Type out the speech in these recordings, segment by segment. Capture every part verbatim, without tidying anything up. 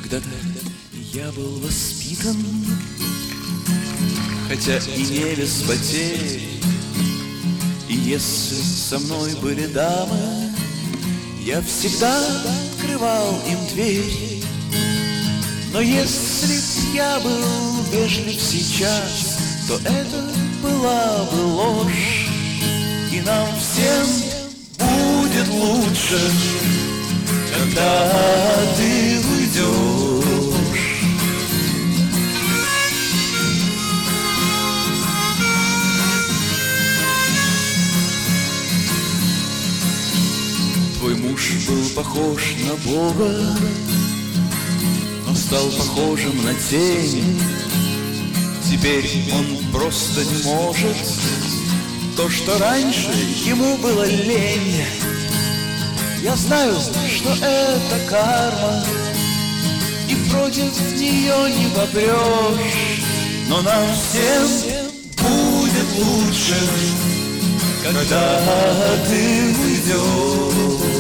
Когда-то я был воспитан, хотя и не без потерь. И если со мной были дамы, я всегда открывал им дверь. Но если б я был вежлив сейчас, то это была бы ложь. И нам всем будет лучше, когда ты уйдешь. Твой муж был похож на Бога, но стал похожим на тень. Теперь он просто не может то, что раньше ему было лень. Я знаю, что это карма, и против нее не попрешь. Но нам всем будет лучше, когда ты уйдешь.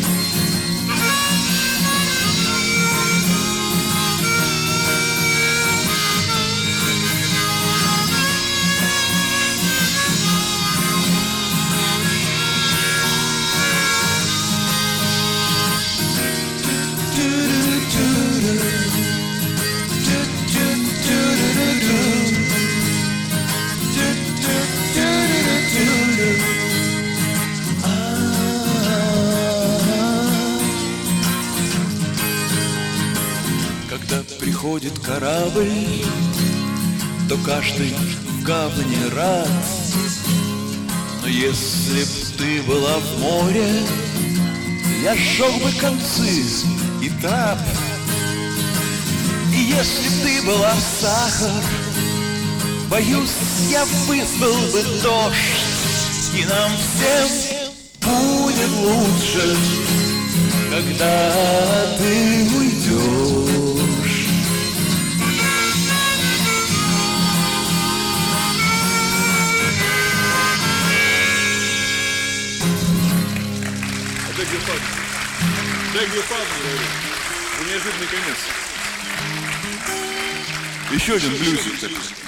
Когда приходит корабль, то каждый в гавани рад. Но если б ты была в море, я сжег бы концы и трап. И если б ты была сахар, боюсь, я вызвал бы дождь. И нам всем будет лучше, когда ты уйдешь. Beg your pardon. Beg your pardon, говорю. Неожиданный конец. Еще один блюзик такой.